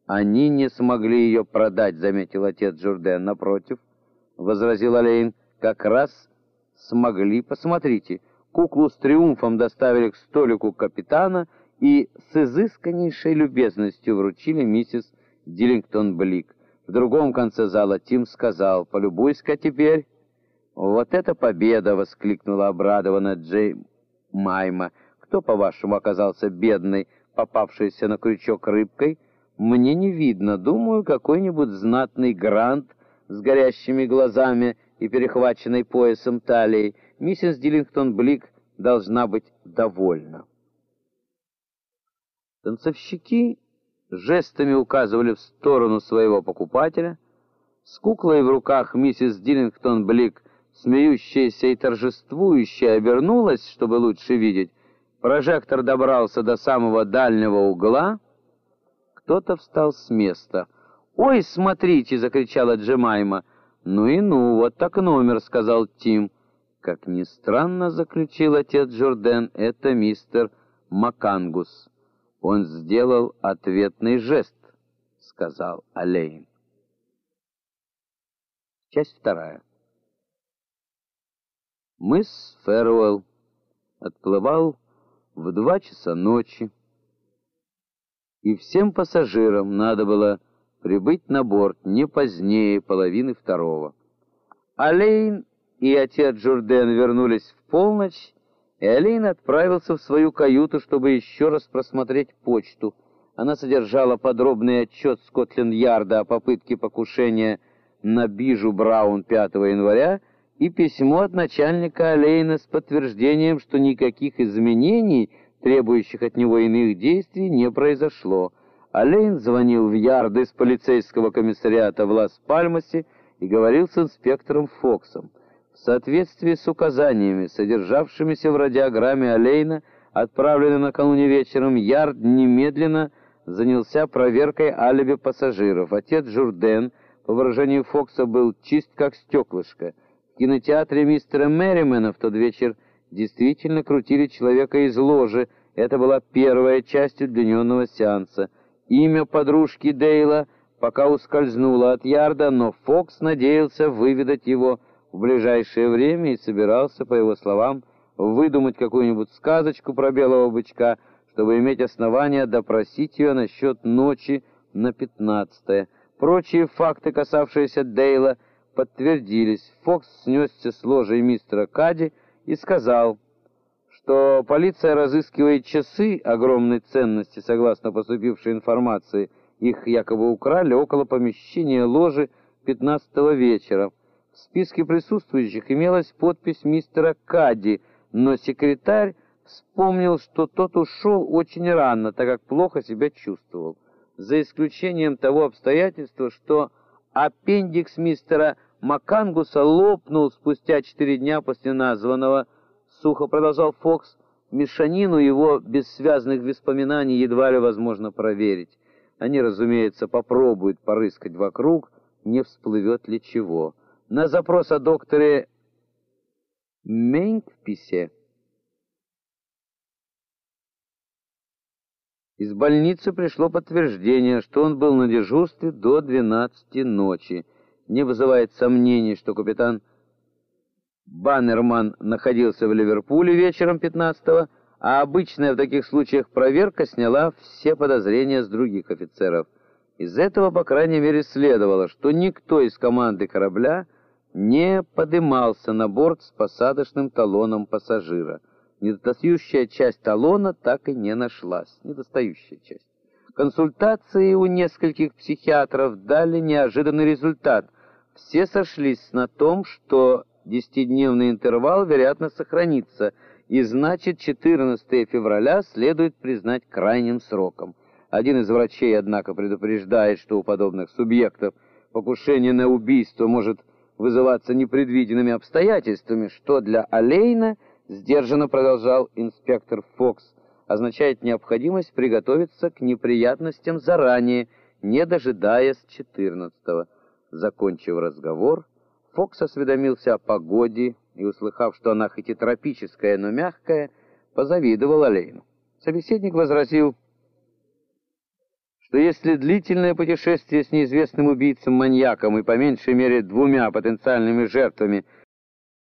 «Они не смогли ее продать», — заметил отец Джурден. «Напротив», — возразил Олейн, — «как раз смогли. Посмотрите, куклу с триумфом доставили к столику капитана и с изысканнейшей любезностью вручили миссис Диллингтон-Блик. В другом конце зала Тим сказал: «Полюбуйся-ка теперь». «Вот это победа!» — воскликнула обрадованная Джемайма. «Кто, по-вашему, оказался бедной, попавшейся на крючок рыбкой?» «Мне не видно. Думаю, какой-нибудь знатный грант с горящими глазами и перехваченной поясом талией. Миссис Диллингтон-Блик должна быть довольна». Танцовщики жестами указывали в сторону своего покупателя. С куклой в руках миссис Диллингтон-Блик, смеющаяся и торжествующая, обернулась, чтобы лучше видеть. Прожектор добрался до самого дальнего угла. Кто-то встал с места. «Ой, смотрите!» — закричала Джемайма. «Ну и ну, вот так номер», — сказал Тим. «Как ни странно, — заключил отец Джурден, — это мистер Макангус. Он сделал ответный жест», — сказал Олейн. Часть вторая. Мыс Фэруэлл отплывал в 2 часа ночи, и всем пассажирам надо было прибыть на борт не позднее 1:30. Олейн и отец Джурден вернулись в полночь, и Олейн отправился в свою каюту, чтобы еще раз просмотреть почту. Она содержала подробный отчет Скотленд-Ярда о попытке покушения на Bijou Браун 5 января и письмо от начальника Олейна с подтверждением, что никаких изменений, требующих от него иных действий, не произошло. Олейн звонил в Ярд из полицейского комиссариата в Лас-Пальмасе и говорил с инспектором Фоксом. В соответствии с указаниями, содержавшимися в радиограмме Олейна, отправленной накануне вечером, Ярд немедленно занялся проверкой алиби пассажиров. Отец Джурден, по выражению Фокса, был чист как стеклышко. В кинотеатре мистера Мерримена в тот вечер действительно крутили человека из ложи. Это была первая часть удлиненного сеанса. Имя подружки Дейла пока ускользнуло от Ярда, но Фокс надеялся выведать его в ближайшее время и собирался, по его словам, выдумать какую-нибудь сказочку про белого бычка, чтобы иметь основания допросить ее насчет ночи на 15-е. Прочие факты, касавшиеся Дейла, подтвердились. Фокс снесся с ложей мистера Кадди и сказал, что полиция разыскивает часы огромной ценности, согласно поступившей информации. Их якобы украли около помещения ложи 15-го вечера. В списке присутствующих имелась подпись мистера Кадди, но секретарь вспомнил, что тот ушел очень рано, так как плохо себя чувствовал. За исключением того обстоятельства, что аппендикс мистера Макангуса лопнул спустя 4 дня после названного, сухо продолжал Фокс, мешанину его бессвязных воспоминаний едва ли возможно проверить. Они, разумеется, попробуют порыскать вокруг, не всплывет ли чего. На запрос о докторе Мейнкписе из больницы пришло подтверждение, что он был на дежурстве до 12 ночи. Не вызывает сомнений, что капитан Баннерман находился в Ливерпуле вечером 15-го, а обычная в таких случаях проверка сняла все подозрения с других офицеров. Из этого, по крайней мере, следовало, что никто из команды корабля не подымался на борт с посадочным талоном пассажира. Недостающая часть талона так и не нашлась. Недостающая часть. Консультации у нескольких психиатров дали неожиданный результат. Все сошлись на том, что 10-дневный интервал, вероятно, сохранится, и значит 14 февраля следует признать крайним сроком. Один из врачей, однако, предупреждает, что у подобных субъектов покушение на убийство может вызываться непредвиденными обстоятельствами, что для Олейна, сдержанно продолжал инспектор Фокс, означает необходимость приготовиться к неприятностям заранее, не дожидаясь 14-го. Закончив разговор, Фокс осведомился о погоде и, услыхав, что она хоть и тропическая, но мягкая, позавидовал Олейну. Собеседник возразил, что если длительное путешествие с неизвестным убийцем-маньяком и по меньшей мере двумя потенциальными жертвами